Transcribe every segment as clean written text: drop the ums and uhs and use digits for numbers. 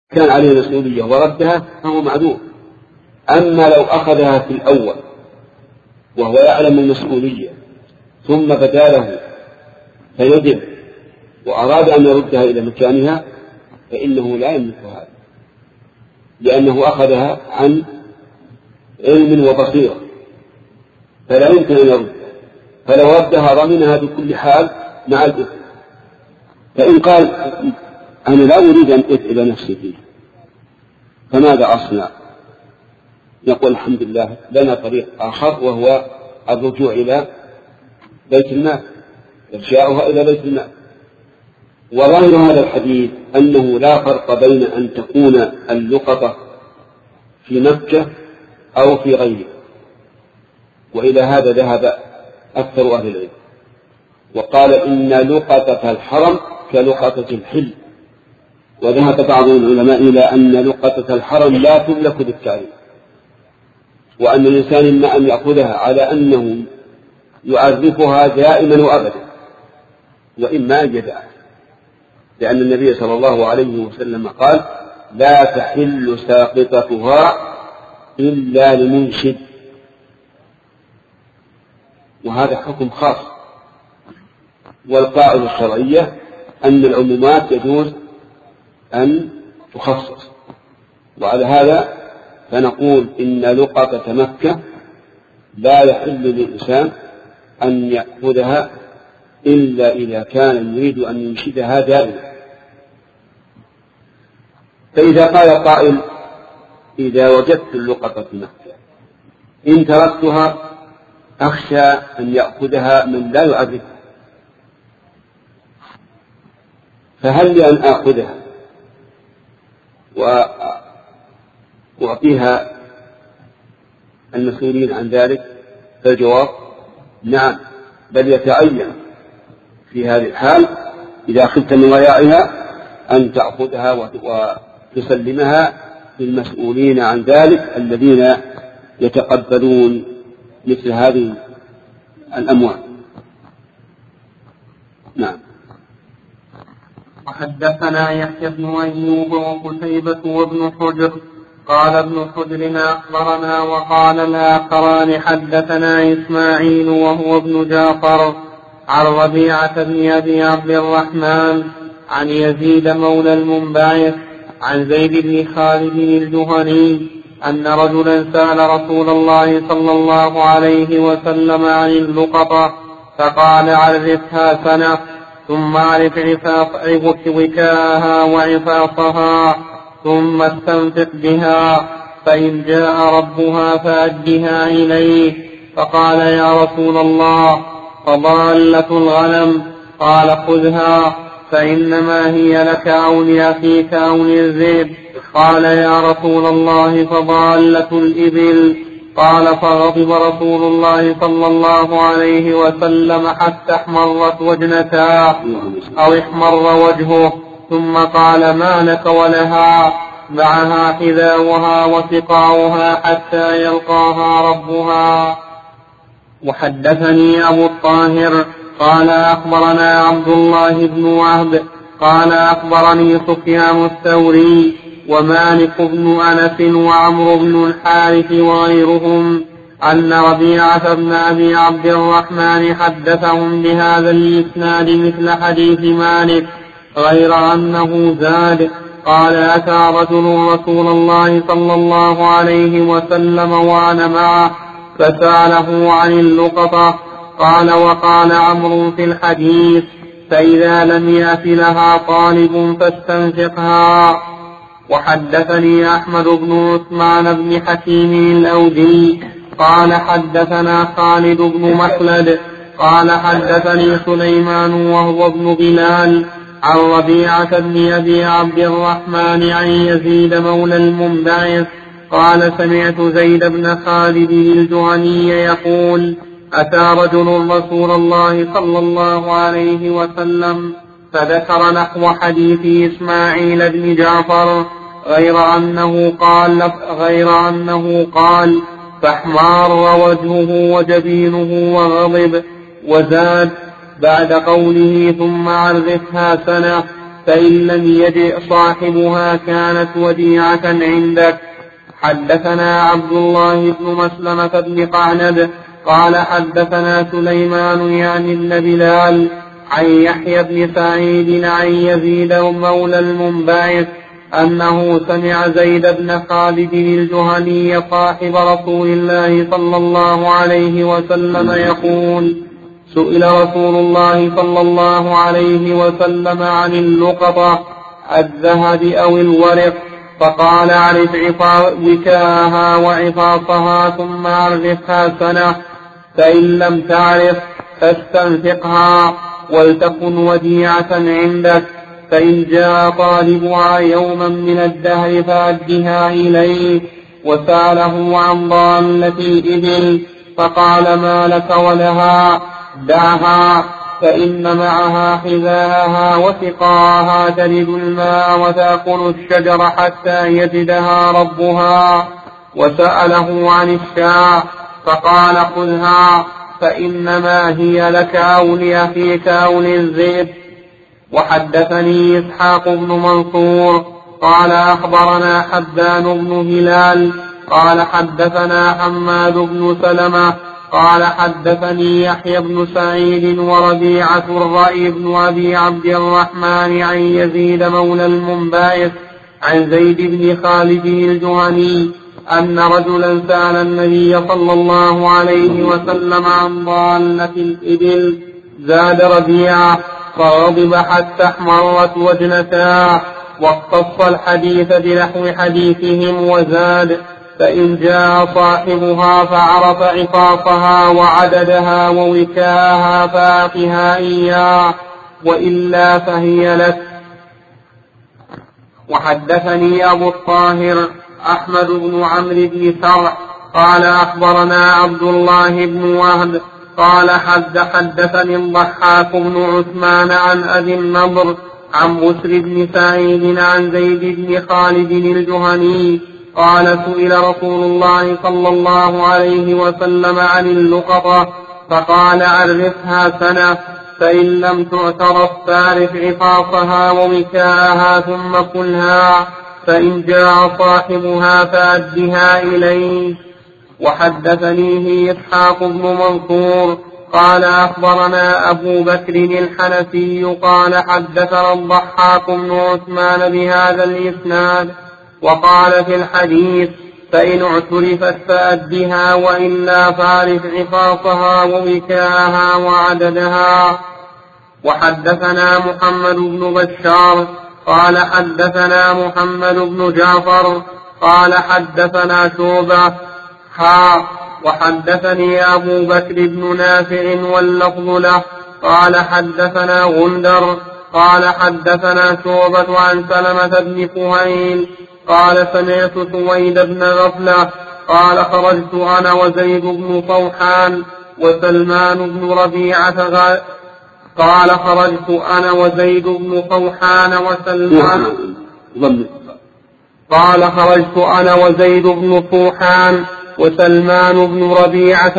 كان عليه مسؤولية وردها فهو معذور. أما لو أخذها في الأول وهو يعلم المسؤولية ثم بدا له فيدب وأراد أن يردها إلى مكانها فإنه لا يملك هذا، لأنه أخذها عن علم وبصيرة فلا يمكن أن يردها، فلو ردها ضمنها بكل حال مع الإثم. فإن قال أنا لا أريد أن أتعب نفسي فيه فماذا أصنع؟ نقول الحمد لله لنا طريق آخر وهو الرجوع إلى بيت المال، إرجاعها إلى بيت المال. وظاهر هذا الحديث أنه لا فرق بين أن تكون اللقطة في مكة أو في غيرها، وإلى هذا ذهب أكثر أهل العلم، وقال إن لقطة الحرم كلقطة الحل. وذهب بعض العلماء إلى أن لقطة الحرم لا تملك بالتعريف، وأن الإنسان إما أن يأخذها على أنه يعرفها دائما وأبدا وإما أن يدعها، لأن النبي صلى الله عليه وسلم قال لا تحل ساقطتها إلا لمنشد، وهذا حكم خاص. والقاعدة الشرعية أن العمومات يجوز أن تخصص، وعلى هذا فنقول إن لقطة مكة لا يحل للإنسان أن يأخذها إلا إذا كان يريد أن ينشدها دائما. فإذا قال قائل إذا وجدت اللقطة في مكة إن تركتها أخشى أن يأخذها من لا يعرفها، فهل لي أن آخذها وأعطيها المسؤولين عن ذلك؟ فالجواب نعم، بل يتعين في هذه الحال إذا خفت من ضياعها أن تأخذها وتسلمها للمسؤولين عن ذلك الذين يتقبلون مثل هذه الأموال. نعم. وحدثنا يحيى بن أيوب وقتيبة وابن حجر قال ابن حجر أخبرنا وقال الآخران حدثنا إسماعيل وهو ابن جعفر عن ربيعة بن أبي عبد الرحمن عن يزيد مولى المنبعث عن زيد بن خالد الجهني أن رجلا سأل رسول الله صلى الله عليه وسلم عن اللقطة فقال عرفها سنة ثم اعرف وكاءها وعفاصها ثم استنفق بها، فإن جاء ربها فأدها إليه. فقال يا رسول الله فضالة الغنم؟ قال خذها فإنما هي لك أو لأخيك أو للذئب. قال يا رسول الله فضالة الإبل؟ قال فغضب رسول الله صلى الله عليه وسلم حتى احمرت وجنتاه أو احمر وجهه، ثم قال ما لك ولها؟ معها حذاؤها وسقاؤها حتى يلقاها ربها. وحدثني أبو الطاهر قال أخبرنا عبد الله بن وهب قال أخبرني سفيان الثوري ومالك بن أنس وعمرو بن الحارث وغيرهم أن ربيعة بن أبي عبد الرحمن حدثهم بهذا الإسناد مثل حديث مالك، غير أنه زاد قال أتى رجل رسول الله صلى الله عليه وسلم وأنا معه فسأله عن اللقطة. قال وقال عمرو في الحديث فإذا لم يأت لها طالب فاستنفقها. وحدثني أحمد بن عثمان بن حكيم الأودي قال حدثنا خالد بن مخلد قال حدثني سليمان وهو ابن بلال عن ربيعة بن أبي عبد الرحمن عن يزيد مولى المنبعث قال سمعت زيد بن خالد الجهني يقول أتى رجل رسول الله صلى الله عليه وسلم فذكر نحو حديث إسماعيل بن جعفر غير أنه قال فاحمار وجهه وجبينه وغضب، وزاد بعد قوله ثم عرفها سنة فإن لم يجئ صاحبها كانت وديعة عندك. حدثنا عبد الله بن مسلمة بن قعنب قال حدثنا سليمان يعني بن بلال عن يحيى بن سعيد عن يزيد مولى المنبعث أنه سمع زيد بن خالد الجهني صاحب رسول الله صلى الله عليه وسلم يقول: سئل رسول الله صلى الله عليه وسلم عن اللقطة الذهب أو الورق، فقال: اعرف وكاءها وعفاصها ثم اعرفها سنة، فإن لم تعرف فاستنفقها ولتكن وديعة عندك، فإن جاء طالبها يوما من الدهر فأدها إليه. وسأله عن ضالة الإبل فقال: ما لك ولها؟ دعها، فإن معها حذاءها وسقاها تلد الماء وتأكل الشجر حتى يجدها ربها. وسأله عن الشاة فقال: خذها، فإنما هي لك أو لأخيك أو للذئب. وحدثني إسحاق بن منصور قال أخبرنا حبان بن هلال قال حدثنا حماد بن سلمة قال حدثني يحيى بن سعيد وربيعة الرأي بن أبي عبد الرحمن عن يزيد مولى المنبعث عن زيد بن خالد الجهني أن رجلا سأل النبي صلى الله عليه وسلم عن ضالة الإبل، زاد ربيعة فغضب حتى احمرت وجنتاه، واقتص الحديث بنحو حديثهم وزاد: فإن جاء صاحبها فعرف عفاصها وعددها ووكاها فآتها إياه، وإلا فهي لك. وحدثني أبو الطاهر أحمد بن عمرو بن سرح قال أخبرنا عبد الله بن وهب قال حدثني الضحاك بن عثمان عن أبي النضر عن بسر بن سعيد عن زيد بن خالد الجهني قال: سئل رسول الله صلى الله عليه وسلم عن اللقطة فقال: عرفها سنة، فإن لم تعترف فاعرف عفاصها ووكاءها ثم كلها، فإن جاء صاحبها فأدها إليه. وحدثنيه إسحاق بن منصور قال أخبرنا أبو بكر الحنفي قال حدثنا الضحاك بن عثمان بهذا الإسناد، وقال في الحديث: فإن اعترفت فأدها، وإلا فاعرف عفاصها ووكاءها وعددها. وحدثنا محمد بن بشار قال حدثنا محمد بن جعفر قال حدثنا شعبة وحدثني أبو بكر بن نافع واللفظ له قال حدثنا غندر قال حدثنا شعبة عن سلمة بن كهيل قال سمعت سويد بن غفلة قال خرجت أنا وزيد بن طوحان وسلمان بن ربيعة قال خرجت أنا وزيد بن طوحان وسلمان قال خرجت أنا وزيد بن طوحان وسلمان بن ربيعة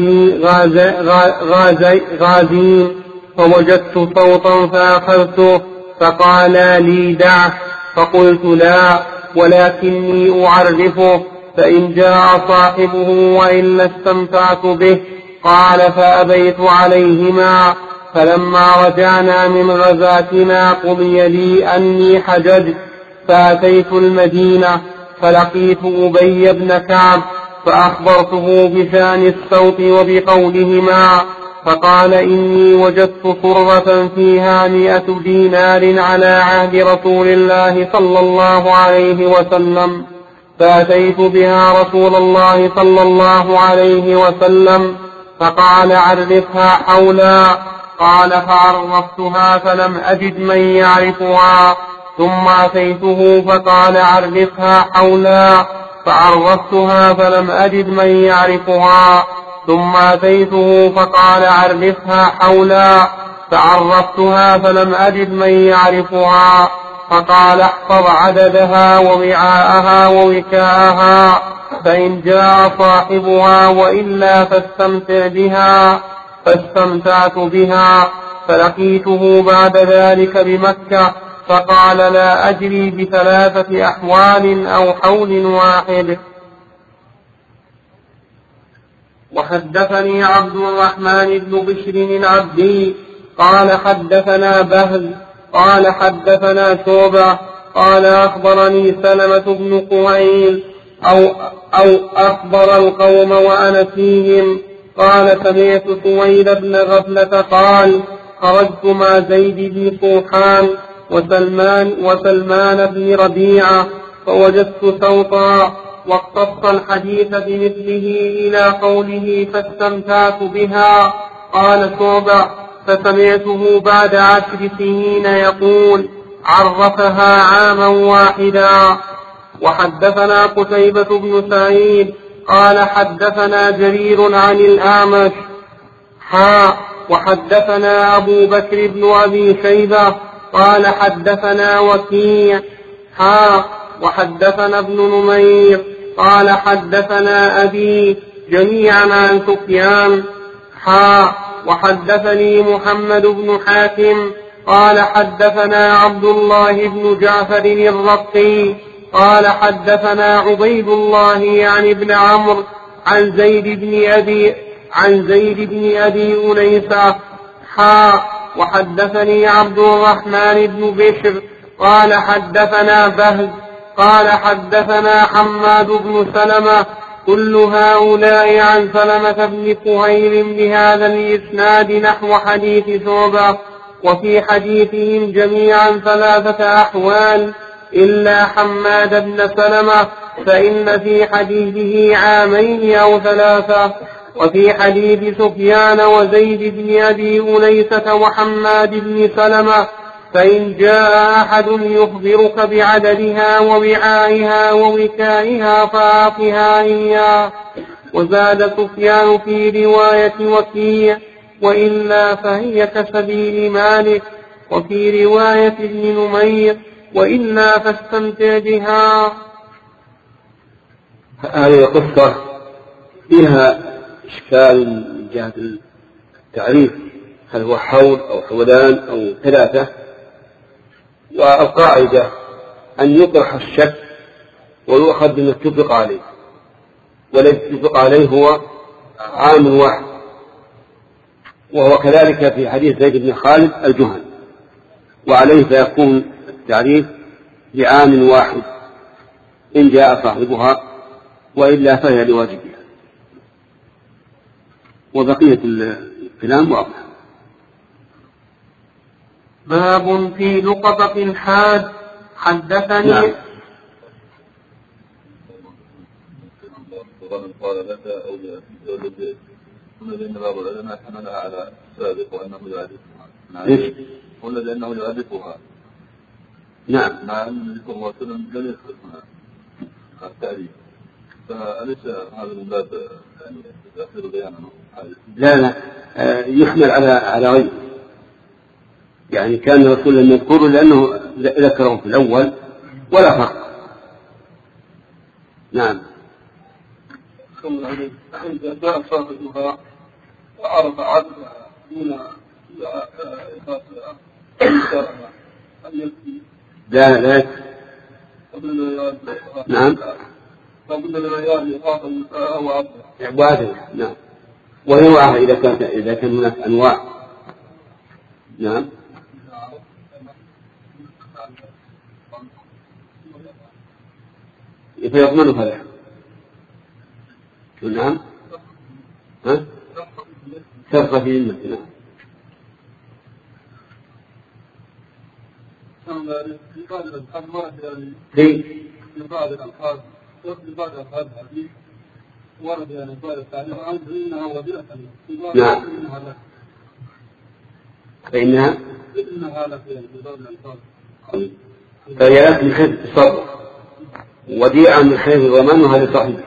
غازين فوجدت صوتا فأخذته فقال لي دعه، فقلت لا ولكني أعرفه، فإن جاء صاحبه وإلا استمتعت به. قال فأبيت عليهما، فلما رجعنا من غزاتنا قضي لي أني حججت، فأتيت المدينة فلقيت أبي بن كعب فأخبرته بشأن الصوت وبقولهما، فقال إني وجدت صرة فيها 100 دينار على عهد رسول الله صلى الله عليه وسلم، فأتيت بها رسول الله صلى الله عليه وسلم فقال عرفها حولا. قال فعرفتها فلم أجد من يعرفها، ثم أتيته فقال عرفها حولا، فعرفتها فلم أجد من يعرفها، ثم أتيته فقال عرفها حولا، فعرفتها فلم أجد من يعرفها، فقال احفظ عددها ووعاءها ووكاءها، فإن جاء صاحبها وإلا فاستمتع بها. فاستمتعت بها، فلقيته بعد ذلك بمكة فقال لا أجري بثلاثة أحوال أو حول واحد. وحدثني عبد الرحمن بن بشر العبدي قال حدثنا بهز قال حدثنا شعبة قال أخبرني سلمة بن قعيل أو أخبر القوم وأنا فيهم قال سمعت سويد بن غفلة قال خرجت مع زيد بن صوحان وسلمان بن ربيعة فوجدت صوتا واقتص الحديث بمثله إلى قوله فاستمتعت بها. قال شعبة فسمعته بعد 10 سنين يقول عرفها عاما واحدا. وحدثنا قتيبة بن سعيد قال حدثنا جرير عن الأعمش وحدثنا أبو بكر بن أبي شيبة قال حدثنا وكيع وحدثنا ابن نمير قال حدثنا أبي جميعا عن سفيان وحدثني محمد بن حاتم قال حدثنا عبد الله بن جعفر الرقي قال حدثنا عبيد الله يعني ابن عمرو عن زيد بن أبي أنيسة وحدثني عبد الرحمن بن بشر قال حدثنا بهز قال حدثنا حماد بن سلمة كل هؤلاء عن سلمة بن كهيل بهذا الإسناد نحو حديث شعبة وفي حديثهم جميعا 3 أحوال إلا حماد بن سلمة فإن في حديثه 2 عام أو 3 وفي حديث سفيان وزيد بن أبي أنيسة وحماد بن سلمة فإن جاء أحد يخبرك بعددها ووعائها ووكائها فأعطها إياه. وزاد سفيان في رواية وكيع وإلا فهي كسبيل مالك وفي رواية ابن نمير وإلا فاستمتع بها. هذه القصة فيها إشكال من جهة التعريف هل هو حول أو حولان أو 3. والقاعدة أن يطرح الشك ويؤخذ بما اتفق عليه والذي اتفق عليه هو عام واحد وهو كذلك في حديث زيد بن خالد الجهني وعليه فيكون التعريف بعام واحد إن جاء صاحبها وإلا فهي لواجبها. وبقية الكلام واضح. باب في لقطة الحاد. حدثني نعم. قال لك أو لأبي لأن باب العلماء حملها على السابق وأنه يعرفها. قلنا لأنه يعرفها. نعم. مع أن النبي صلى الله عليه وسلم لم يذكر التعريف. فأليس هذا من باب يعني تأخير بيانه؟ لا يحمل على غيره. يعني كان الرسول لم يذكره لأنه ذكره في الأول ولا فرق. نعم. إذا جاء صاحبها وعرف عدلها دون إخافها هل يكفي؟ لا يكفي. نعم. فقلنا لما يرى إخافها أو عدلها. وعدلها. نعم. ونوعها إذا كان هناك أنواع. نعم. فيضمنها له. نعم. تبقى في ذمته. نعم. في بعض الألفاظ الحديث ورد يعني بعض التعليم عنه إنها وبيئة. نعم. فإنها لك في بعض الألفاظ. فهي لك من حيث التصرف وديعة من حيث ضمانها لصاحبه.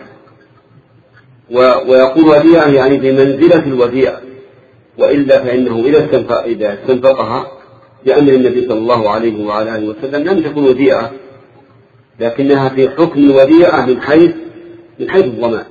ويقول وديعة يعني بمنزلة الوديعة وإلا فإنه إذا استنفقها بأمر النبي صلى الله عليه وعلى آله وسلم لم تكن وديعة لكنها في حكم الوديعة من حيث الضمان.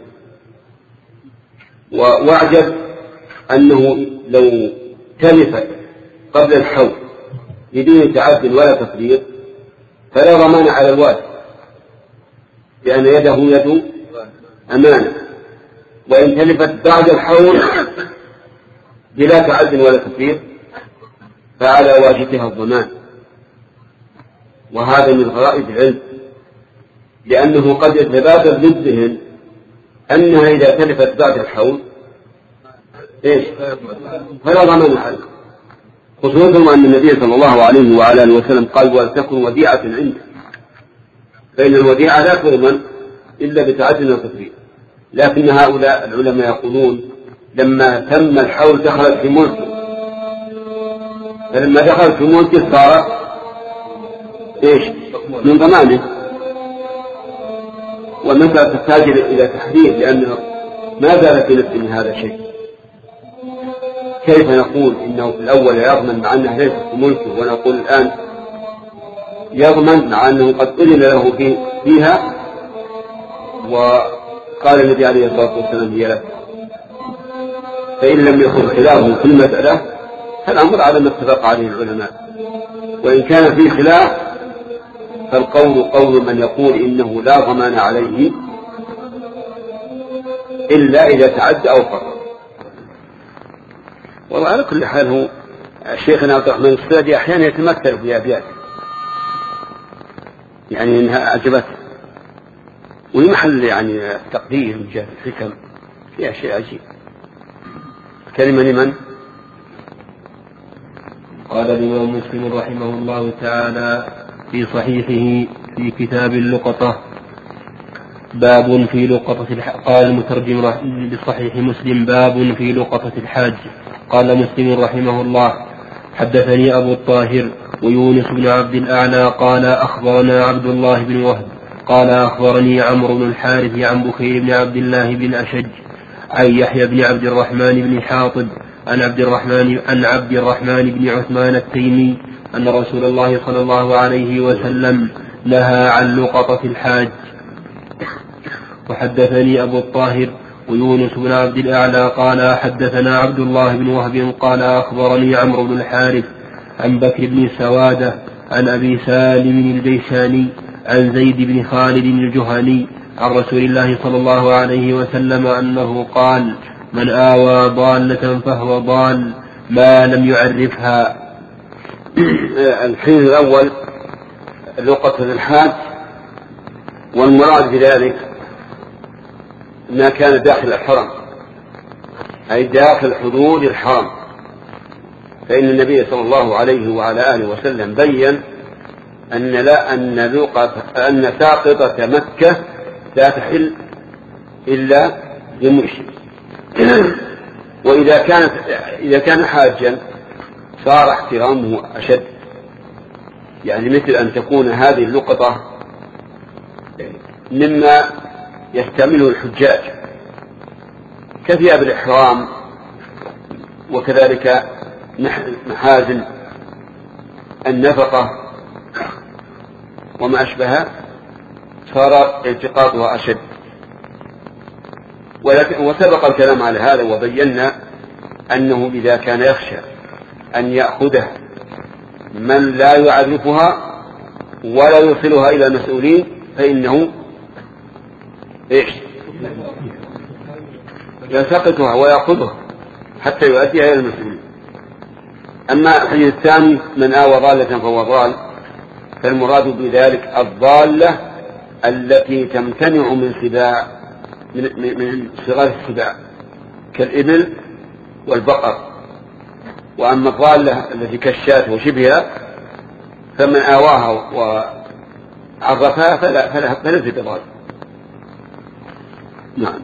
واعجب أنه لو تلفت قبل الحول بدون تعد ولا تفريط فلا ضمان على الوارث، لأن يده يد أمانة. وإن تلفت بعد الحول بلا تعد ولا تفريط فعلى واجبها الضمان. وهذا من غرائب العلم، لأنه قد يتبادر للذهن أنها إذا تلفت بعد الحول فلا ضمان عليه، خصوصا أن النبي صلى الله عليه وعلى آله وسلم قال ولتكن وديعة عنده، فإن الوديعة لا تضمن إلا بتعد وتفريط. لكن هؤلاء العلماء يقولون لما تم الحول دخلت في ملكه، فلما دخلت في ملكه صار من ضمانه. والمسألة تحتاج إلى تحرير، لأنه ما زال في نفس من هذا الشيء. كيف نقول إنه في الأول يضمن مع أنه ليس في ملكه، ونقول الآن يضمن مع أنه قد أذن له فيها وقال النبي عليه الصلاة والسلام هي له؟ فإن لم يكن خلافه في المسألة فالأمر على ما اتفق عليه العلماء. وإن كان فيه خلاف فالقول قول من يقول إنه لا ضمان عليه إلا إذا تعد أو فرط. وعلى كل حال هو شيخنا عبد الرحمن السعدي أحيانا يتمثل في أبيات يعني إنها أعجبته، ويمحل يعني التقدير من جهة الحكم فيها شيء عجيب. كلمة لمن؟ قال الإمام مسلم رحمه الله تعالى في صحيحه في كتاب اللقطة باب في لقطة قال المترجم لصحيح مسلم باب في لقطة الحاج. قال مسلم رحمه الله حدثني أبو الطاهر ويونس بن عبد الأعلى قال أخبرنا عبد الله بن وهب قال أخبرني عمرو بن الحارث عن بكير بن عبد الله بن أشج عن يحيى بن عبد الرحمن بن حاطب عن عبد الرحمن بن عثمان التيمي أن رسول الله صلى الله عليه وسلم نهى عن لقطة الحاج. وحدثني أبو الطاهر ويونس بن عبد الأعلى قال حدثنا عبد الله بن وهب قال أخبرني عمرو بن الحارث عن بكر بن سوادة عن أبي سالم الجيشاني عن زيد بن خالد الجهني عن رسول الله صلى الله عليه وسلم أنه قال من آوى ضالة فهو ضال ما لم يعرفها. الحين الأول لقطة الحاج، والمراد بذلك ما كان داخل الحرم أي داخل حدود الحرم، فإن النبي صلى الله عليه وعلى آله وسلم بين أن ساقطة مكة لا تحل إلا للمشرك. وإذا كان حاجا صار احترامه أشد، يعني مثل أن تكون هذه اللقطة مما يستعمله الحجاج كثياب الإحرام، وكذلك محازن النفقة وما أشبهها، صار التقاطها أشد. وسبق الكلام على هذا وبينا أنه إذا كان يخشى أن يأخذه من لا يعرفها ولا يوصلها إلى المسؤولين فإنه يلتقطها ويأخذها حتى يؤديها إلى المسؤولين. أما الحديث الثاني من آوى ضالة فهو ضال، فالمراد بذلك الضالة التي تمتنع من صغار السباع كالإبل والبقر. وأما الضالة التي كالشاة وشبهها فمن آواها وعرفها فليس بضال. نعم.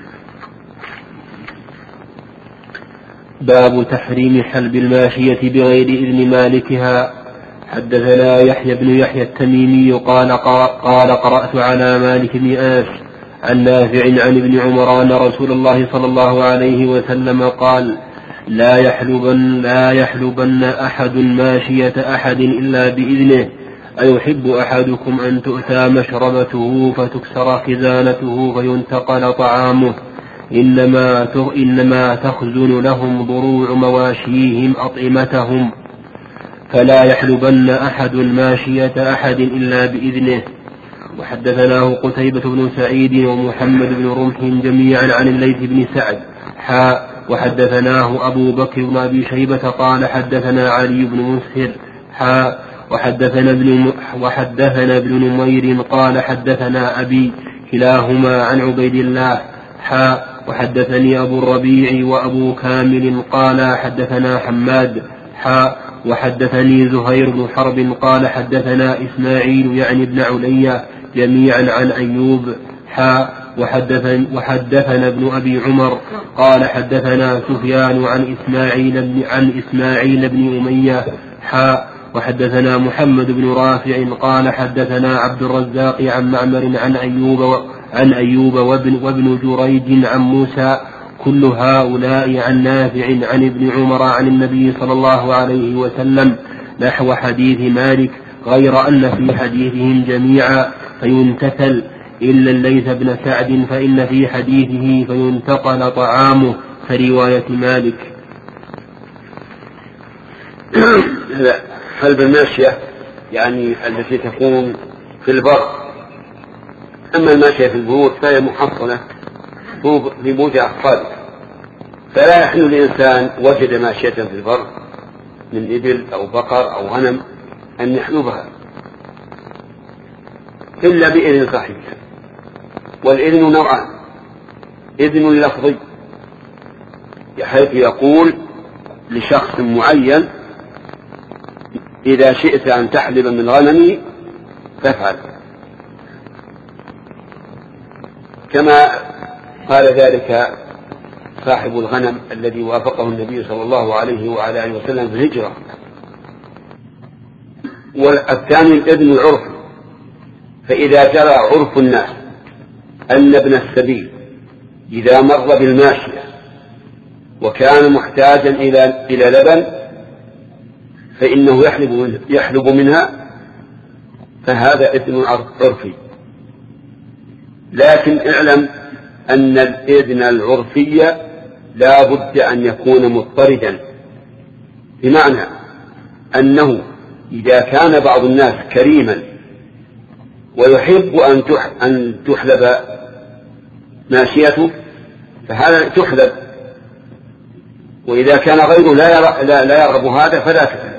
باب تحريم حلب الماشية بغير إذن مالكها. حدثنا يحيى بن يحيى التميمي قال قرأت على مالك بن أنس عن نافع عن ابن عمر أن رسول الله صلى الله عليه وسلم قال لا يحلبن أحد ماشية أحد إلا بإذنه أيحب أحدكم أن تؤتى مشربته فتكسر خزانته فينتقل طعامه إنما تخزن لهم ضروع مواشيهم أطعمتهم فلا يحلبن أحد ماشية أحد إلا بإذنه. وحدثناه قتيبة بن سعيد ومحمد بن رمح جميعا عن الليث بن سعد وحدثناه أبو بكر بن أبي شيبة قال حدثنا علي بن مسهر وحدثنا ابن نمير قال حدثنا أبي كلاهما عن عبيد الله وحدثني أبو الربيع وأبو كامل قال حدثنا حماد وحدثني زهير بن حرب قال حدثنا إسماعيل يعني ابن علي جميعا عن أيوب وحدثنا ابن أبي عمر قال حدثنا سفيان عن إسماعيل بن أمية وحدثنا محمد بن رافع قال حدثنا عبد الرزاق عن معمر عن أيوب وابن جريج عن موسى كل هؤلاء عن نافع عن ابن عمر عن النبي صلى الله عليه وسلم نحو حديث مالك غير أن في حديثهم جميعا فينتثل إلا الليث بن سعد فإن في حديثه فينتقل طعامه كرواية مالك. حلب الماشية يعني التي تكون في البر، أما الماشية في البيوت فهي محصنة في بيوت أحفاده، فلا يحل الإنسان وجد ماشية في البر من إبل أو بقر أو غنم أن يحلبها إلا بإذن صاحبها. والإذن نوعان: إذن لفظي بحيث يقول لشخص معين إذا شئت أن تحلب من غنمي فافعل، كما قال ذلك صاحب الغنم الذي وافقه النبي صلى الله عليه وعلى آله وسلم في الهجرة. والثاني الإذن العرفي، فإذا جرى عرف الناس أن ابن السبيل إذا مر بالماشية وكان محتاجا إلى لبن فإنه يحلب منها، فهذا إذن عرفي. لكن اعلم أن الإذن العرفي لا بد أن يكون مضطردا، بمعنى أنه إذا كان بعض الناس كريما ويحب أن تحلب ماشيته فهذا تحلب، وإذا كان غيره لا يرغب هذا فلا تحلب.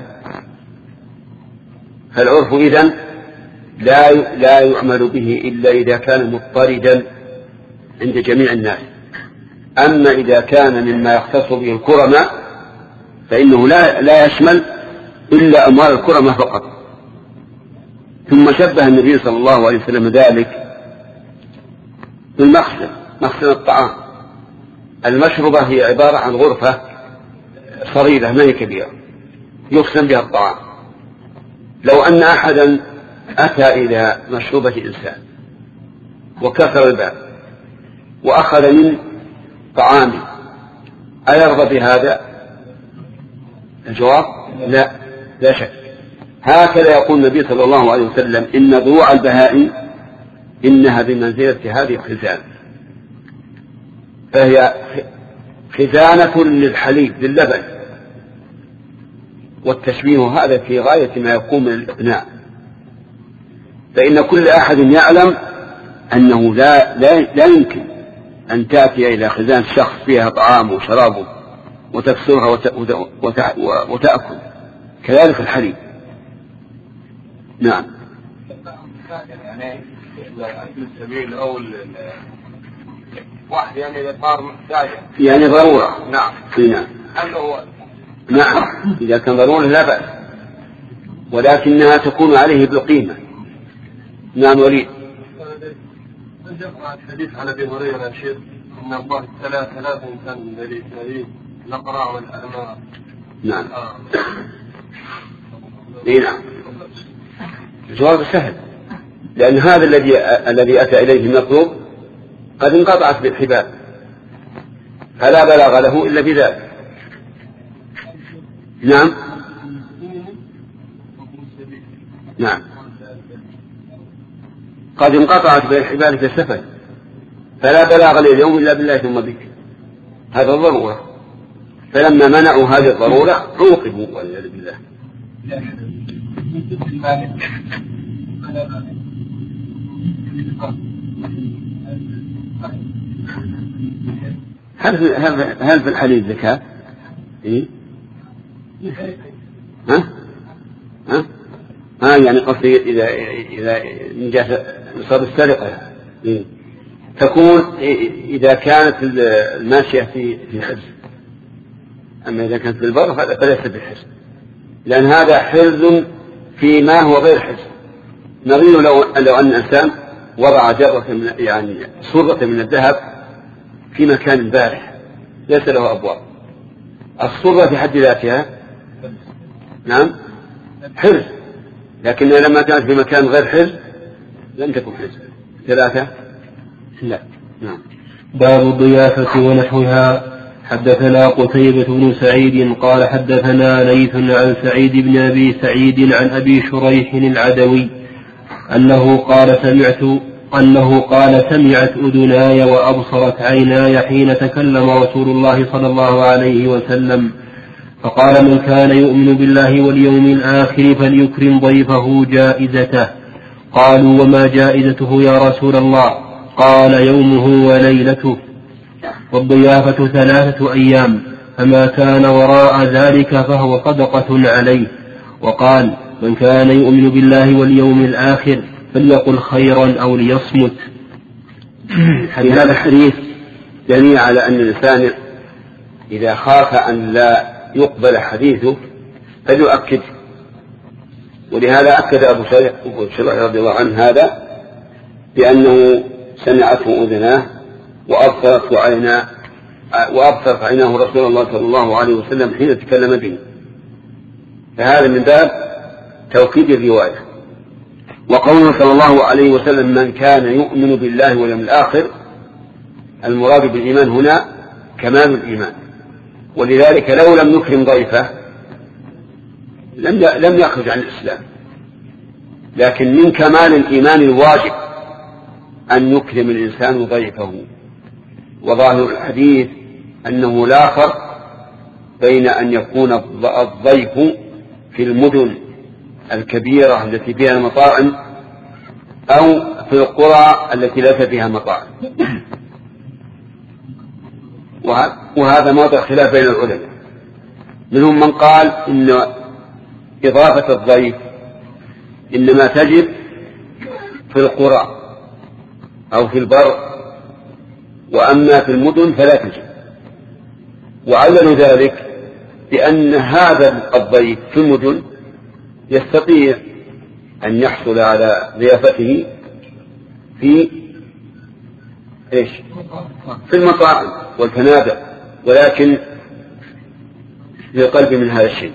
فالعرف إذن لا يعمل به إلا إذا كان مضطردا عند جميع الناس. أما إذا كان مما يختص به الكرماء فإنه لا يشمل إلا أموال الكرماء فقط. ثم شبه النبي صلى الله عليه وسلم ذلك بالمخزن، مخزن الطعام. المشربة هي عبارة عن غرفة صغيرة ما هي كبيرة يخزن بها الطعام. لو أن أحدا أتى إلى مشروبة إنسان وكسر الباب وأخذ من طعامه أيرضى بهذا؟ الجواب لا شك. هكذا يقول النبي صلى الله عليه وسلم: إن ضروع البهائم إنها بمنزلة هذه الخزان، فهي خزانة للحليب للبن. والتشبيه هذا في غاية ما يكون من الإقناع، فإن كل أحد يعلم أنه لا يمكن أن تأتي إلى خزان شخص فيها طعامه وشرابه وتكسرها وتأكل، كذلك الحليب. نعم. يعني السبيل أو واحد يعني إذا صار محتاج يعني ضرورة. نعم. هل هو نعم إذا كان ضرورة لا بأس، ولكنها تكون عليه بالقيمة. نعم. وليد الحديث عن أبي هريرة يا شيخ إن الله ثلاث إنسان دليل الأقراء والأعمى. نعم. نعم. الجواب سهل، لأن هذا الذي أتى إليه المطلوب قد انقطعت بالحبال فلا بلاغ له إلا بذلك. نعم. نعم. قد انقطعت بالحبال في السفر فلا بلاغ لي اليوم إلا بالله ثم بك، هذا الضرورة. فلما منعوا هذه الضرورة عوقبوا والعياذ بالله. هل في الحديث زكاة؟ إيه؟ يعني قصدي إذا نجاز نصاب السرقة تكون إذا كانت الماشية في حرز، أما إذا كانت في البر فليس بالحرز، لأن هذا حرز فيما هو غير حرز. نظير لو أن إنسان وضع جرة يعني صرة من الذهب في مكان بارح ليس له أبواب، الصرة في حد ذاتها نعم حرز، لكن لما كانت في مكان غير حرز لم تكن حرز. 3 لا. نعم. باب الضيافة ونحوها. حدثنا قتيبة بن سعيد قال حدثنا ليث عن سعيد بن أبي سعيد عن أبي شريح العدوي أنه قال سمعت أذناي وأبصرت عيناي حين تكلم رسول الله صلى الله عليه وسلم فقال من كان يؤمن بالله واليوم الآخر فليكرم ضيفه جائزته. قالوا وما جائزته يا رسول الله؟ قال يومه وليلته، والضيافة 3 أيام، فما كان وراء ذلك فهو صدقة عليه. وقال من كان يؤمن بالله واليوم الآخر فليقل خيرا أو ليصمت. هذا الحديث دليل على أن الإنسان إذا خاف أن لا يقبل حديثه فليؤكد، ولهذا أكد أبو شريح رضي الله عنه هذا بأنه سمعته أذناه وأبصرت عيناه رسول الله صلى الله عليه وسلم حين تكلم به، فهذا من باب توكيد الرواية. وقوله صلى الله عليه وسلم من كان يؤمن بالله واليوم الآخر، المراد بالإيمان هنا كمال الإيمان، ولذلك لو لم يكرم ضيفه لم يخرج عن الإسلام، لكن من كمال الإيمان الواجب أن يكرم الإنسان ضيفه. وظاهر الحديث أنه لا فرق بين أن يكون الضيف في المدن الكبيرة التي فيها المطاعم أو في القرى التي ليس فيها مطاعم، وهذا موضع خلاف بين العلماء. منهم من قال إن إضافة الضيف إنما تجب في القرى أو في البر، وأما في المدن فلا تجب، وعلل ذلك بأن هذا الضيف في المدن يستطيع أن يحصل على ضيافته في المطاعم والفنادق، ولكن في قلب من هذا الشيء،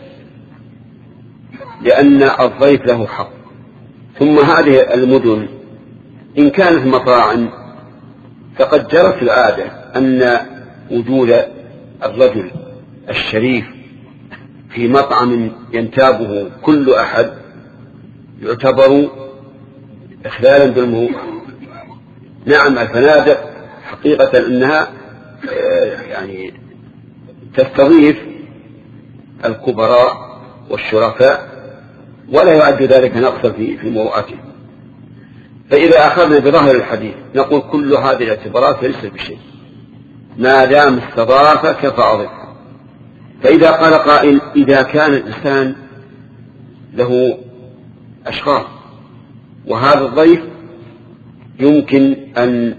لأن الضيف له حق. ثم هذه المدن إن كانت مطاعم فقد جرت العادة أن وجود الرجل الشريف في مطعم ينتابه كل أحد يعتبر إخلالا بالمروءة. نعم الفنادق حقيقة أنها يعني تستضيف الكبراء والشرفاء ولا يعد ذلك نقصا في مروءته. فإذا أخذنا بظاهر الحديث نقول كل هذه الاعتبارات ليست بشيء ما دام استضافك فأضف. فإذا قال قائل إذا كان الإنسان له أشخاص وهذا الضيف يمكن أن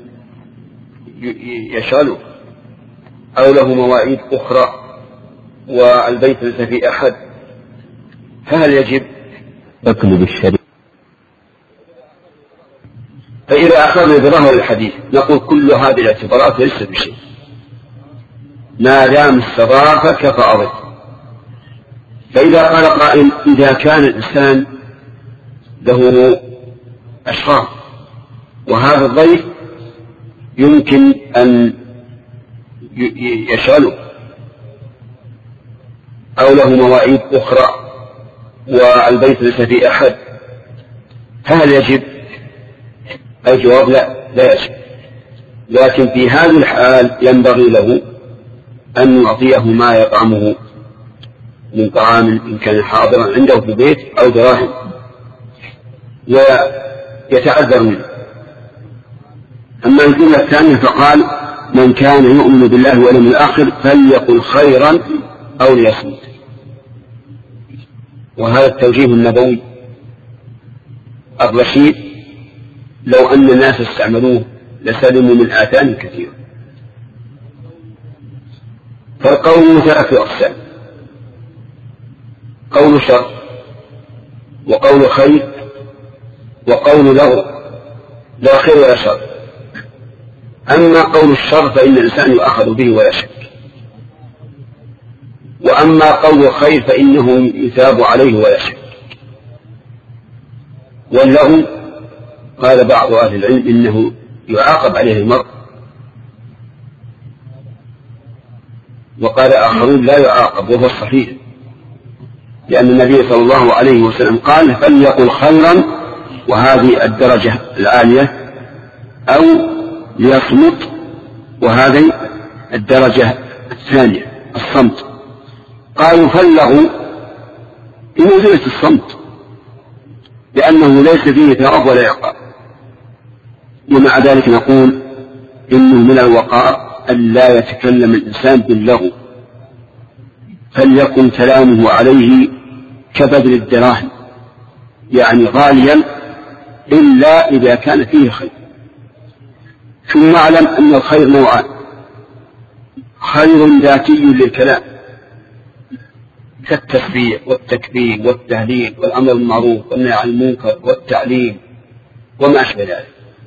يشغله أو له مواعيد أخرى والبيت ليس فيه أحد، فهل يجب أكل بالشريك؟ فإذا أخذنا بظاهر الحديث نقول كل هذه الاعتبارات ليست بشيء ما دام استضافك فأضف. فإذا قال قائل إذا كان الإنسان له أشخاص وهذا الضيف يمكن أن يشغله أو له مواعيد أخرى والبيت ليس فيه أحد، هل يجب؟ الجواب لا يجب، لكن في هذه الحال ينبغي له أن يعطيه ما يطعمه من طعام إن كان حاضرا عنده في البيت أو دراهم ويتعذر منه. أما الجملة الثانية فقال من كان يؤمن بالله واليوم الآخر فليقل خيرا أو ليصمت. وهذا التوجيه النبوي الرشيد لو أن الناس استعملوه لسلموا من آثام كثيرة. فالقول ثلاث أقسام: قول شر، وقول خير، وقول له لا خير ولا شر. أما قول الشر فإن الإنسان يؤخذ به ولا شك، وأما قول الخير فإنه يثاب عليه ولا شك. والله قال بعض أهل العلم إنه يعاقب عليه المرء، وقال آخرون لا يعاقب، وهو الصحيح، لأن النبي صلى الله عليه وسلم قال فليقل خيرا، وهذه الدرجة العالية، أو ليصمت، وهذه الدرجة الثانية الصمت. قالوا فلغوا بمنزلة الصمت لأنه ليس فيه ثواب ولا عقاب. ومع ذلك نقول إنه من الوقار أن لا يتكلم الإنسان باللغو، فليكن كلامه عليه كبذل الدراهم، يعني غاليا إلا إذا كان فيه خير. ثم اعلم أن الخير نوعان: خير ذاتي للكلام كالتسبيح والتكبير والتهليل والأمر بالمعروف والنهي عن المنكر والتعليم وما أشبه ذلك،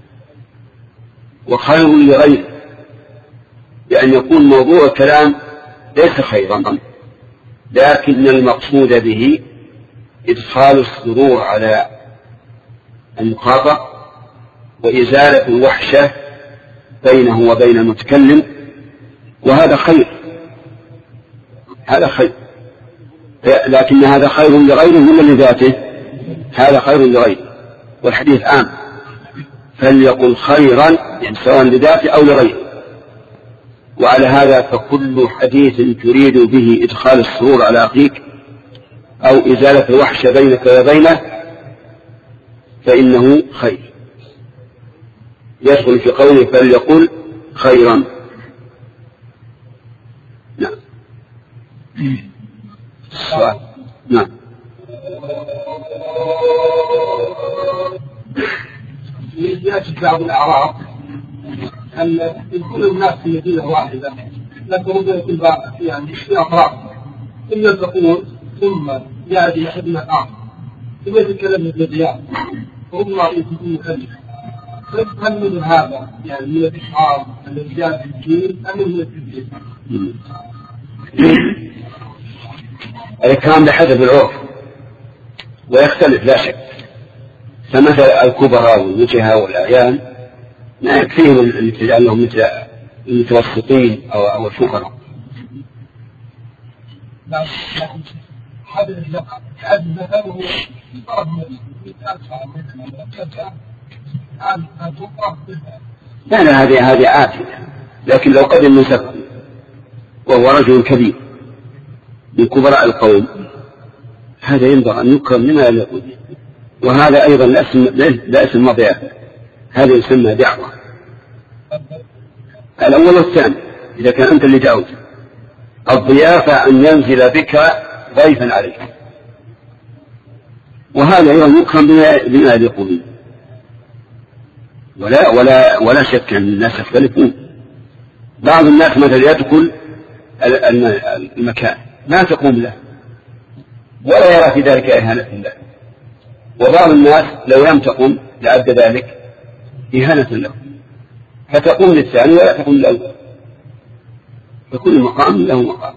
وخير لغيره بأن يكون موضوع الكلام ليس خيرا، لكن المقصود به إدخال السرور على المخاطب وإزالة الوحشة بينه وبين المتكلم، وهذا خير، هذا خير. لكن هذا خير لغيره ولا لذاته؟ هذا خير لغيره، والحديث عام: فليقل خيرا، يعني سواء لذاته أو لغيره. وعلى هذا فكل حديث تريد به إدخال السرور على أخيك أو إزالة الوحشة بينك وبينه فإنه خير، يدخل في قوله فليقل خيرا. نعم. السؤال. نعم. يأتي بعض الأعراض أن يكون الناس في مدينة واحدة لكن يكون يعني في أطراف، ثم يلتقون ثم يأتي أحدنا الآخر ثم يتكلم بالديار وهم يكون مكلف. هل من هذا يعني من الإشعار الذي جاء في الدين أم من التدين؟ الكلام بحسب العرف ويختلف لا شك. فمثل الكبراء والوجهاء والأعيان ما يكفيهم أن تجعل لهم مثل المتوسطين أو الفقراء. لا هذه عافية، لكن لو قدم من سفر وهو رجل كبير من كبراء القوم هذا ينبغي أن يكرم لما يقول. وهذا أيضا لا اسم مضيعة، هذا يسمى دعوة. الأول والثاني إذا كان أنت اللي دعوت. الضيافة أن ينزل بك ضيفا عليك، وهذا أيضا يكرم بما يقول. ولا شك أن الناس يختلفون. بعض الناس مثلا يدخل المكان ما تقوم له ولا يرى في ذلك إهانة له، وبعض الناس لو لم تقم لعد ذلك إهانة له، فتقوم للثاني ولا تقوم للأول، فكل مقام له مقام.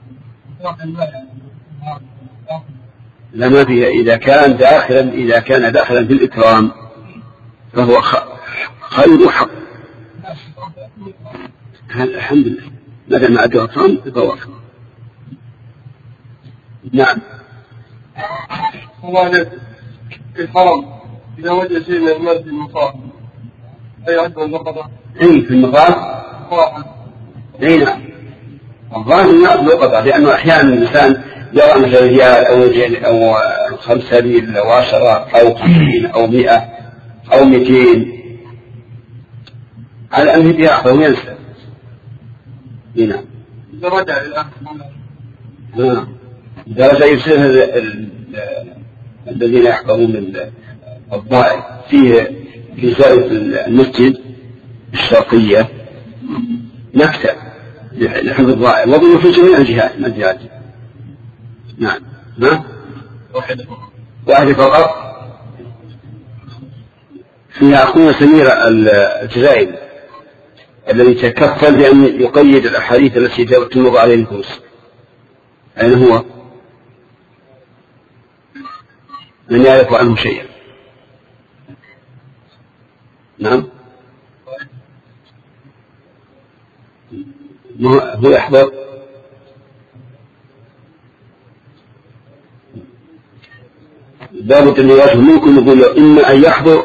لما فيها إذا كان داخلا في الإكرام فهو خير حق. الحمد لله ما دام أدى أكرام فهو أكرم. نعم. الله عليك في الحرم إذا وجد شيء من المرض المصاب أي عدد اللقطة؟ أي في المقام؟ أي نعم. الظاهر الناس لقطة، لأنه أحيانا الإنسان جرى مثلا ريال أو 5 ريال أو 10 أو 50 أو 100 أو 200 على أن يأخذ وينسى. هنا درجة للأخذ. درجة يصير الذين يحفظون الضائع في زاوية المسجد الشرقية مكتب لحفظ الضائع وضعوا في جميع الجهات. نعم. واحدة فقط فيها أخونا سمير الجزائري الذي تكفل بأن يقيد الأحاديث التي تمر عليه النفوس. أين هو؟ من يعرف عنه شيئا؟ نعم. هو يحضر. باب النواج منكم يقول إما أن يحضر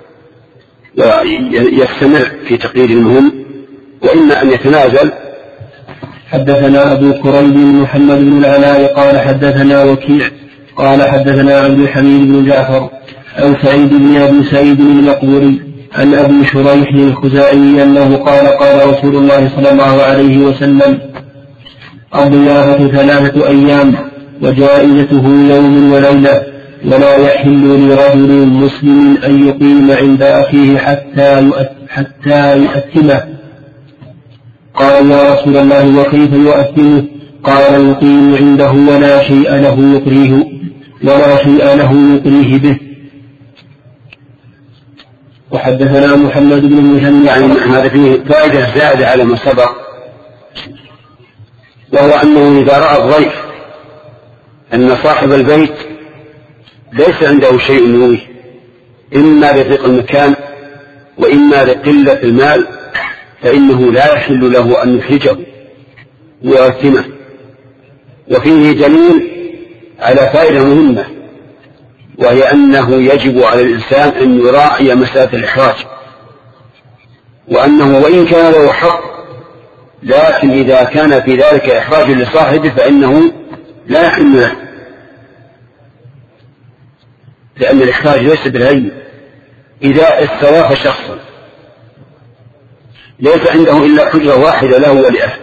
ويستمع في تقرير المهم وإما أن يتنازل. حدثنا أبو كريب بن محمد بن العلاء قال حدثنا وكيع قال حدثنا عبد الحميد بن جعفر عن سعيد بن أبي سعيد المقبوري عن أبي شريح الخزاعي أنه قال قال رسول الله صلى الله عليه وسلم الضيافة 3 أيام وجائزته يوم وليلة ولا يحل لرجل مسلم أن يقيم عند أخيه حتى يؤثمه. قال يا رسول الله وكيف يؤثمه؟ قال يقيم عنده ولا شيء له يقريه به. وحدثنا محمد بن المثنى يعني هذا فيه فائدة زائدة على ما سبق، وهو أنه إذا رأى الضيف أن صاحب البيت ليس عنده شيء يرويه إما لضيق المكان وإما لقلة المال فإنه لا يحل له أن يحرجه ويؤثمه. وفيه دليل على فائدة مهمة، وهي أنه يجب على الإنسان أن يراعي مسألة الإحراج، وأنه وإن كان له حق لكن إذا كان في ذلك إحراج لصاحبه فإنه لا يحل له، لأن الإحراج ليس بالهين. إذا استضاف شخصا ليس عنده إلا حجرة واحدة له ولأهله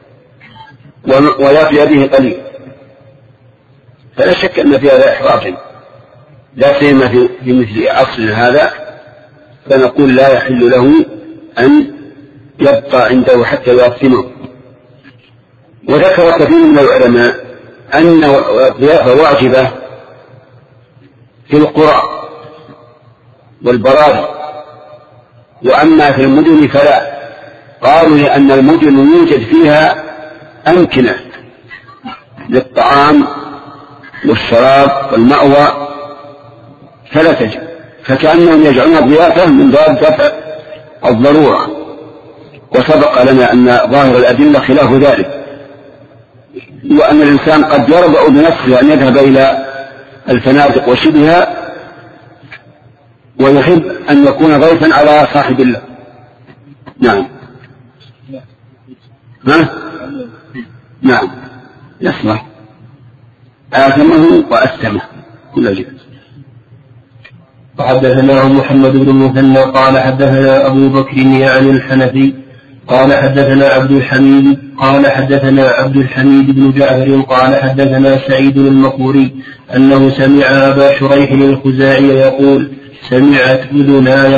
ولا في يده قليل فلا شك أن في هذا إحراج، لا سيما في مثل عصرنا هذا، فنقول لا يحل له أن يبقى عنده حتى يؤثمه. وذكر كثير من العلماء أن الضيافة واجبة في القرى والبراري، وأما في المدن فلا. قالوا لأن المدن يوجد فيها أمكنة للطعام والشراب والمأوى فلا تجب، فكأنهم يجعلون الضيافة من باب دفع الضرورة، وسبق لنا أن ظاهر الأدلة خلاف ذلك، وأن الإنسان قد يرضى بنفسه أن يذهب إلى الفنادق وشبهها ويحب أن يكون ضيفا على صاحب الله. نعم. نعم يصلح آثمه وأثمه كل جهة. وحدثنا محمد بن المثنى قال حدثنا أبو بكر يعني الحنفي قال حدثنا عبد الحميد بن جعفر قال حدثنا سعيد المقبوري أنه سمع أبا شريح الخزاعي يقول سمعت أذناي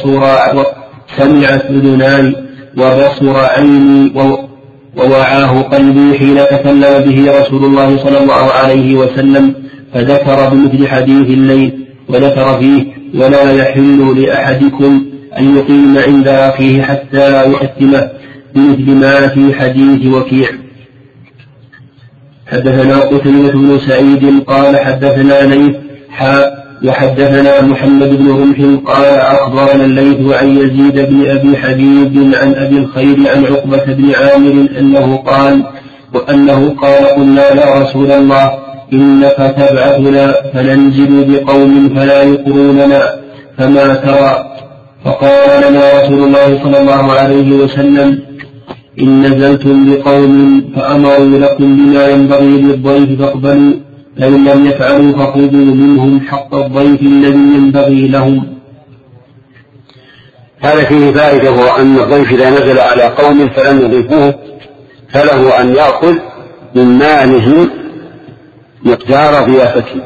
وبصر عيني ووعاه قلبي حين تكلم به رسول الله صلى الله عليه وسلم، فذكر بمثل حديث الليل وذكر فيه ولا يحل لأحدكم أن يقيم عند أخيه حتى يؤثمه بمثل ما في حديث وكيع. حدثنا قتيبة بن سعيد قال حدثنا ليث وحدثنا محمد بن رمح قال أخبرنا الليث عن يزيد بن أبي حبيب عن أبي الخير عن عقبة بن عامر أنه قال قلنا يا رسول الله إنك تبعثنا فننزل بقوم فلا يقروننا فما ترى؟ فقال لنا رسول الله صلى الله عليه وسلم إن نزلتم بقوم فأمروا لكم بما ينبغي للضيف فاقبلوا، فإن لم يفعلوا فخذوا منهم حق الضيف الذي ينبغي لهم. هذا فيه فائدة، هو أن الضيف إذا نزل على قوم فلم يضيفوه فله أن يأخذ من ماله مقدار ضيافته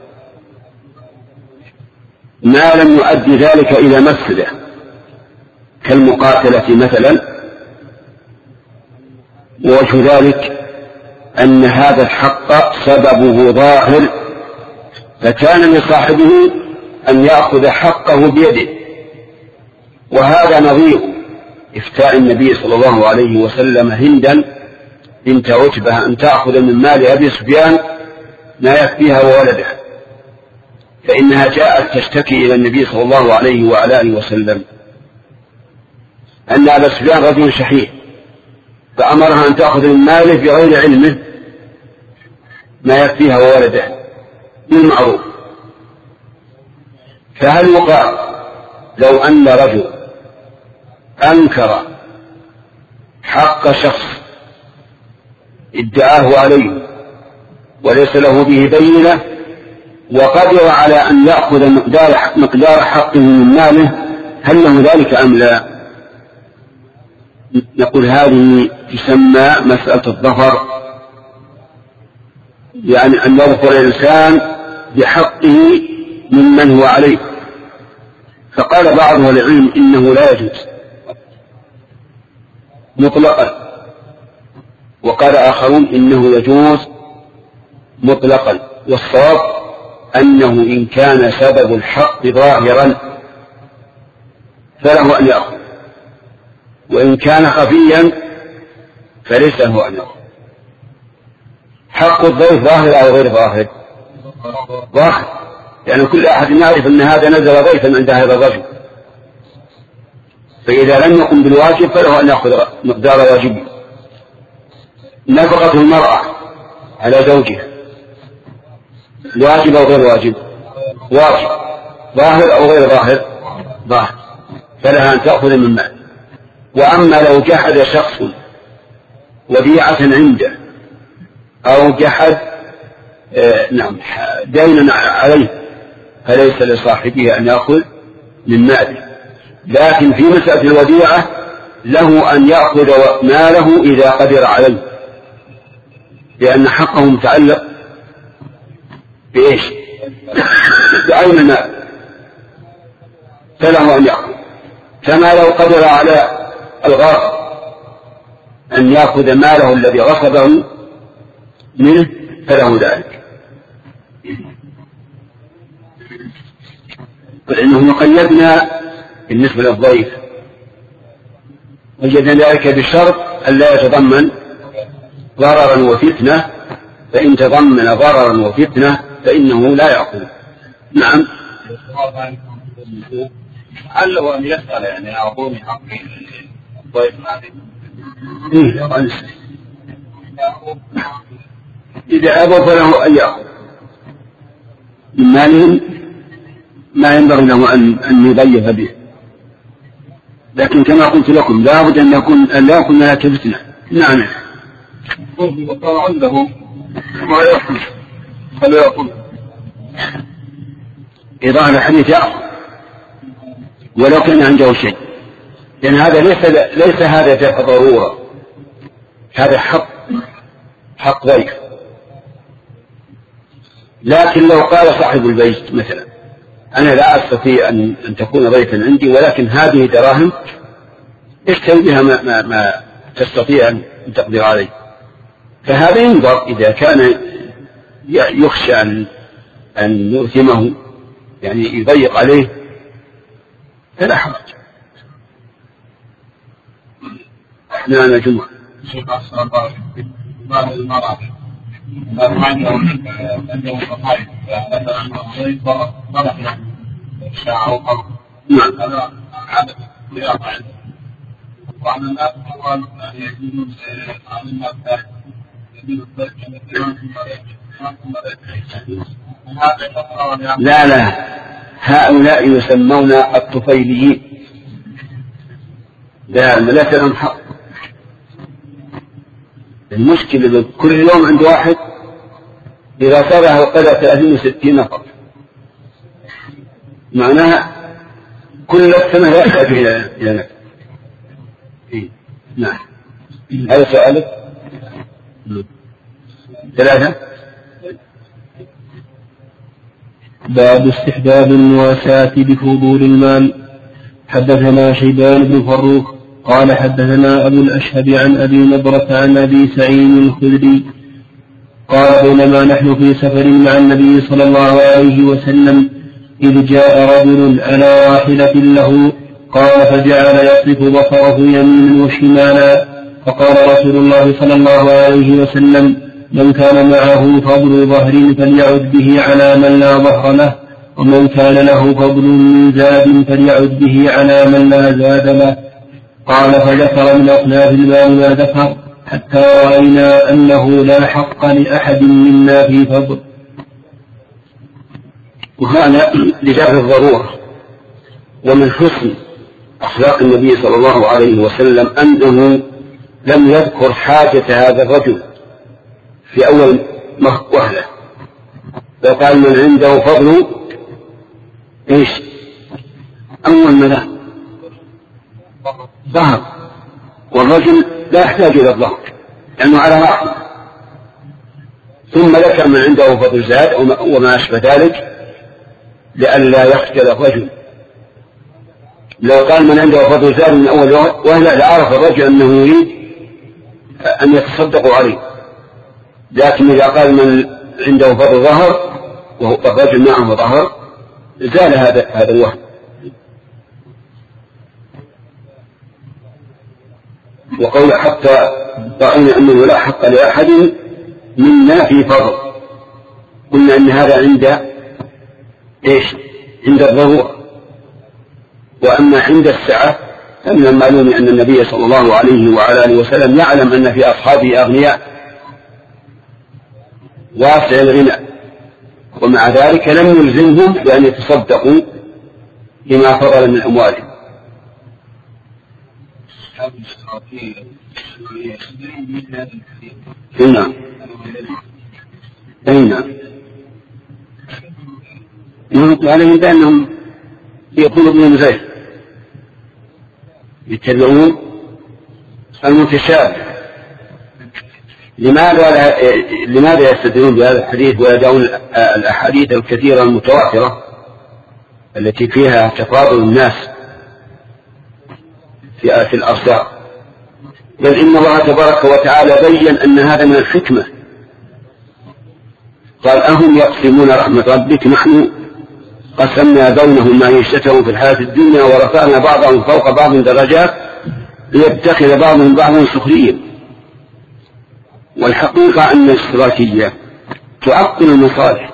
ما لم يؤدي ذلك إلى مفسدة كالمقاتلة مثلا. ووجه ذلك أن هذا الحق سببه ظاهر، فكان لصاحبه أن يأخذ حقه بيده، وهذا نظير إفتاء النبي صلى الله عليه وسلم هندا بنت عتبة أن تأخذ من مال أبي سفيان ما يكفيها وولدها، فإنها جاءت تشتكي إلى النبي صلى الله عليه وعلى آله وسلم أن أبا سفيان رجل شحيح، فأمرها أن تأخذ من ماله بغير علمه ما يكفيها وولدها بالمعروف. فهل يقال لو أن رجل أنكر حق شخص ادعاه عليه وليس له به بينة وقدر على أن يأخذ مقدار حقه من ماله، هل له ذلك أم لا؟ نقول هذه تسمى مسألة الظفر، يعني أن يظفر الإنسان بحقه ممن هو عليه. فقال بعض أهل العلم إنه لا يجوز مطلقا، وقال آخرون إنه يجوز مطلقا، والصواب أنه إن كان سبب الحق ظاهرا فله أن يأخذ، وإن كان خفيا فليس له أن يأخذ. حق الضيف ظاهر أو غير ظاهر؟ ظاهر، يعني كل أحد يعرف أن هذا نزل ضيفا عند هذا الرجل، فإذا لم يقم بالواجب فله أن يأخذ مقدار واجبه. نفقة المرأة على زوجها واجب أو غير واجب؟ واجب، ظاهر أو غير ظاهر؟ ظاهر، فلها أن تأخذ من مال. وأما لو جحد شخص وديعة عنده أو جحد دينا عليه فليس لصاحبه أن يأخذ من ماله، لكن في مسألة الوديعة له أن يأخذ ماله إذا قدر عليه، لأن حقه متعلق بإيش؟ بعين المال، فله أن يأخذ. كما لو قدر على الغاصب أن يأخذ ماله الذي غصبه منه فله ذلك، فإنه قيدنا بالنسبة للضيف وجدنا ذلك بشرط أن لا يتضمن ضررا وفتنة، فإن تضمن ضررا وفتنة فإنه لا يأخذ. نعم. هل هو أن يسأل يعني أعطوني حقي الضيف هذه؟ إذا أبوا فله أن يأخذ من مالهم ما ينبغي له أن يضيف به، لكن كما قلت لكم لا بد أن لا يكون لها فتنة. نعم. وقال عنده ما يأخذ هل يأخذ؟ إذا الحديث يأخذ ولو كان عنده شيء، لأن هذا ليس هذا دفع ضرورة، هذا حق ضيف. لكن لو قال صاحب البيت مثلا أنا لا أستطيع أن تكون ضيفا عندي، ولكن هذه دراهم اشتري بها ما تستطيع أن تقدر عليه، فهذا ينظر إذا كان يخشى أن يؤثمه يعني يضيق عليه فلا حرج. احنا أنا جمعة شيخ أحسن الله بعض المرأة ما عنده صفائف مثلا ضيف طرف له شاع أو قرض. نعم. هذا عادة ضيافة عنده، وعن الناس قال يجوز عن الناس يجوز الضيف لا هؤلاء يسمون الطفيليين، لا لهم حق، المشكلة كل يوم عند واحد إذا صار القدر 30 نفر معناها كل سنة يحتاج إلى نفر. نعم هذا سؤالك. 3. باب استحباب المواساة بفضول المال. حدثنا شيبان بن فروخ قال حدثنا أبو الأشهب عن أبي نضرة عن أبي سعيد الخدري قال بينما نحن في سفر مع النبي صلى الله عليه وسلم إذ جاء رجل على راحلة له قال فجعل يصرف بصره يمينا وشمالا فقال رسول الله صلى الله عليه وسلم من كان معه فضل ظهر فليعد به على من لا ظهر له ومن كان له فضل من زاد فليعد به على من لا زاد له. قال فذكر من أصناف المال ما ذكر حتى رأينا أنه لا حق لأحد منا في فضل. وهذا لدافع الضرورة. ومن حسن أخلاق النبي صلى الله عليه وسلم أنه لم يذكر حاجة هذا الرجل في أول وهلة، فقال من عنده فضل إيش أول ملا ظهر، والرجل لا يحتاج إلى الظهر لأنه على رأسه، ثم ذكر من عنده فضل زاد وما أشبه ذلك لئلا يخجل الرجل. لو قال من عنده فضل زاد من أول وهلة لعرف الرجل أنه يريد أن يتصدقوا عليه، لكن إذا قال من عنده فضل ظهر والرجل معه ظهر زال هذا الوهم. وقول حتى رأينا أنه لا حق لأحد منا في فضل، قلنا أن هذا عند الضرورة. وأما عند السعة فمن المعلوم أن النبي صلى الله عليه وعلى آله وسلم يعلم أن في أصحابه أغنياء واسع الغنى، ومع ذلك لم يلزمهم بأن يتصدقوا بما فضل من أموالهم. نعم ينطق عليهم بأنهم يقولوا بهم زيت يتبعون المتشابه. لماذا يستدلون بهذا الحديث ويدعون الأحاديث الكثيرة المتواترة التي فيها تفاضل الناس في الأرزاق؟ بل إن الله تبارك وتعالى بين أن هذا من الحكمة. قال أهم يقسمون رحمة ربك نحن قسمنا بينهم معيشتهم في الحياة الدنيا ورفعنا بعضهم فوق بعض درجات ليتخذ بعضهم بعضا سخريا. والحقيقة أن الاشتراكية تعطل المصالح،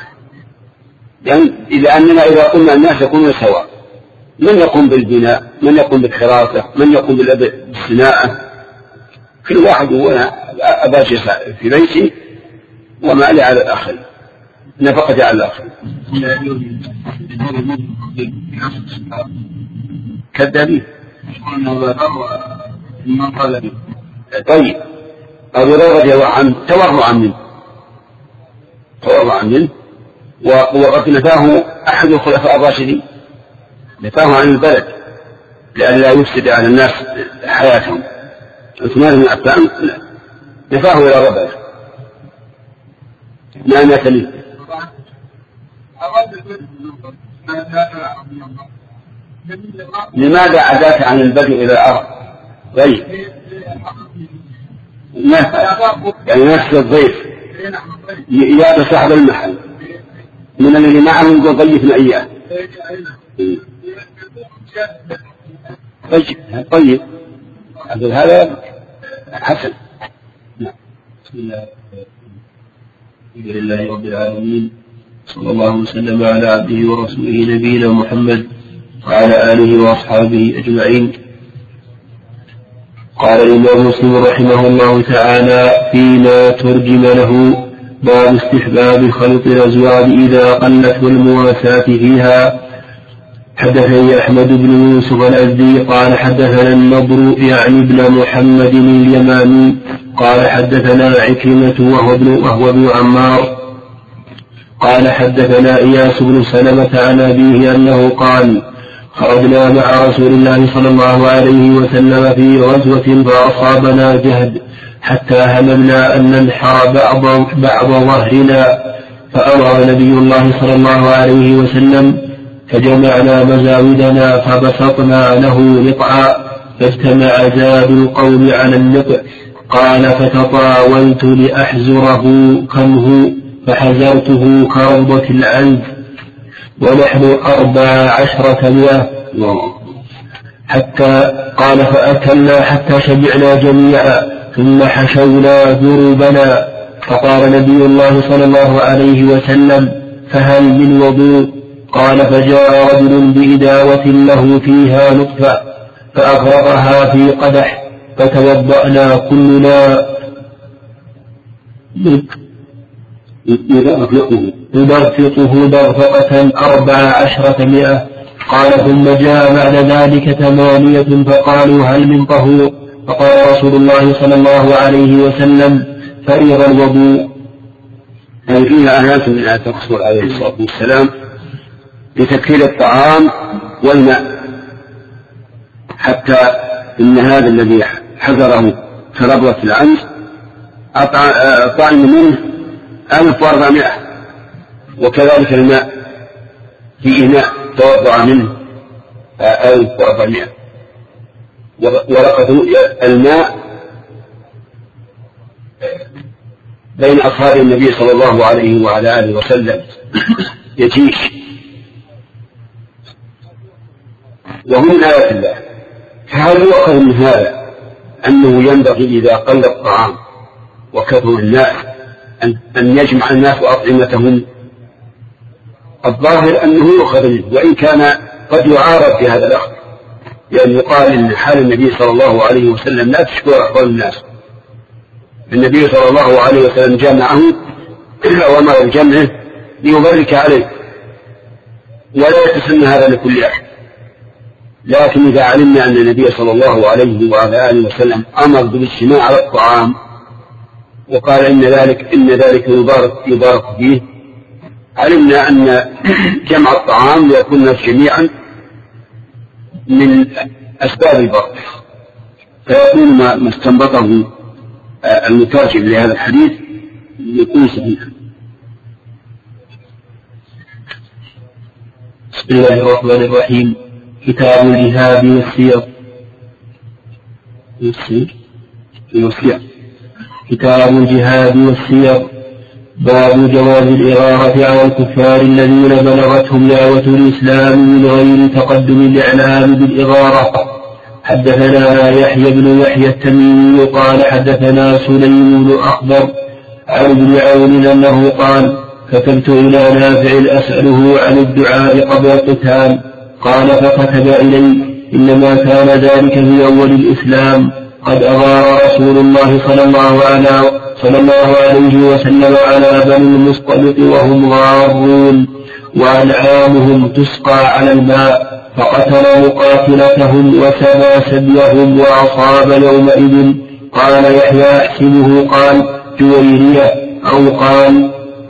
لأننا إذا قلنا الناس يكونون سواء، من يقوم بالبناء، من يقوم بالحراسة، من يقوم بالصناعة، كل واحد هو أباشي في بيتي وما لي على الآخر، نفقتي على الآخر. كذابين. طيب أبو هريرة رضي الله عنه تورع منه وقد نفاه أحد الخلفاء الراشدين، نفاه عن البلد لئلا يفسد على الناس حياتهم. عثمان بن عفان نفاه إلى ربه ما مات منه. لماذا عداك عن البدء إلى الأرض؟ طيب يعني نفس الضيف يأتي صاحب المحل من الذي معه يقول ضيفنا إياه. طيب هذا حسن. بسم الله لله رب العالمين، صلى الله وسلم على عبده ورسوله نبينا محمد وعلى آله وأصحابه أجمعين. قال الإمام مسلم رحمه الله تعالى فيما ترجم له: باب استحباب خلط الأزواج إذا قلت والمواساة فيها. حدثني أحمد بن يوسف الأزدي قال حدثنا النضر يعني ابن محمد اليمامي قال حدثنا عكرمة وهو ابن عمار قال حدثنا إياس بن سلمة عن أبيه أنه قال خرجنا مع رسول الله صلى الله عليه وسلم في غزوة فأصابنا جهد حتى هممنا أن ننحر بعض ظهرنا فأمر نبي الله صلى الله عليه وسلم فجمعنا مزاودنا فبسطنا له نطعا فاجتمع زاد القوم على النطع قال فتطاولت لأحزره كمه فحزرته كروضة العنز ونحن 14 حتى قال فأكلنا حتى شبعنا جميعا ثم حشونا ذربنا فقال نبي الله صلى الله عليه وسلم فهل من وضوء قال فجاء رجل بإداوة له فيها نطفة فأغرقها في قدح فتوضأنا كلنا يدرفقه درفقة 14 قال ثم جاء بعد ذلك 8 فقالوا هل من طهور فقال رسول الله صلى الله عليه وسلم فريض الوضوء. هذه فيها آيات من آيات الرسول عليه الصلاة والسلام بتكفير الطعام والماء حتى إن هذا الذي حذره كربوة العنز طعم منه 1400 وكذلك الماء في إناء توضع منه 1400 ولقد الماء بين أصحاب النبي صلى الله عليه وعلى آله وسلم يجيش وهم من آيات الله. فهل يؤخذ من هذا أنه ينبغي إذا قل الطعام وكثر الناس أن يجمع الناس أطعمتهم؟ الظاهر أنه يؤخذ منه وإن كان قد يعارض في هذا الأخذ لأن يقال إن حال النبي صلى الله عليه وسلم لا تشكر أحوال الناس. النبي صلى الله عليه وسلم جمعه وأمر بجمعه ليبرك عليه ولا يتسنى هذا لكل أحد. لكن إذا علمنا أن النبي صلى الله عليه وعلى آله وسلم أمر بالاجتماع على الطعام وقال إن ذلك يبارك فيه علمنا أن جمع الطعام ليكون الناس جميعا من أسباب البركة فيكون ما استنبطه المترجم لهذا الحديث يكون صحيحا. بسم الله الرحمن الرحيم. كتاب الجهاد والسير. كتاب الجهاد والسير. باب جواز الإغارة على الكفار الذين بلغتهم دعوة الإسلام من غير تقدم الإعلام بالإغارة. حدثنا يحيى بن يحيى التميمي قال حدثنا سليم بن أخضر عن ابن عون أنه قال كتبت إلى نافع أسأله عن الدعاء قبل القتال قال فكتب إلي إنما كان ذلك في أول الإسلام قد أغار رسول الله صلى الله عليه وسلم على بني المصطلق وهم غارون وأنعامهم تسقى على الماء فقتل مقاتلتهم وسبى سبيهم وأصاب يومئذ. قال يحيى أحسبه قال جويرية أو قال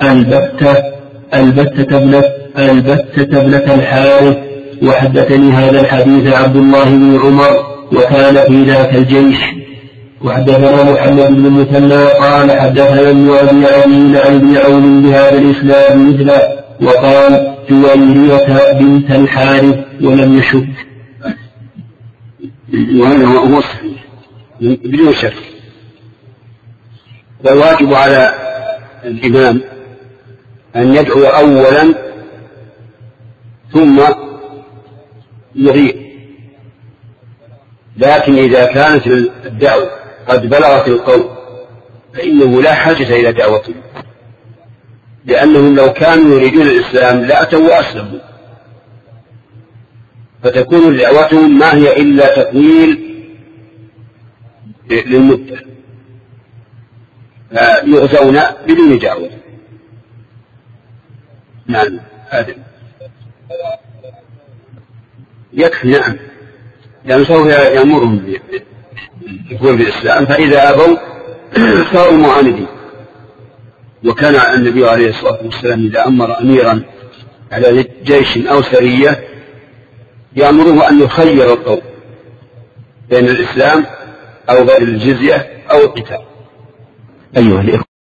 البتة ابنة الحارث. وحدثني هذا الحديث عبد الله بن عمر وكان في ذاك الجيش. وحدثنا محمد بن المثنى قال حدثنا ابن أبي عدي عن ابن عون بهذا الإسلام مثله وقال جويرية بنت الحارث ولم يشك. وهذا هو الصحيح بدون شك. والواجب على الإمام أن يدعو أولا ثم يغير. لكن إذا كانت الدعوة قد بلغت القوم فإنه لا حاجة إلى دعوتهم لأنهم لو كانوا يريدون الإسلام لأتوا وأسلموا فتكون دعوتهم ما هي إلا تطويل للمدة فيغزون بدون دعوة. نعم هذا يكفي. نعم لأن سوف يأمرهم بالدخول بالإسلام فإذا أبوا صاروا معاندين. وكان النبي عليه الصلاة والسلام إذا أمر أميرا على جيش أو سرية يأمره أن يخير القوم بين الإسلام أو غير الجزية أو القتال. أيها الإخوة،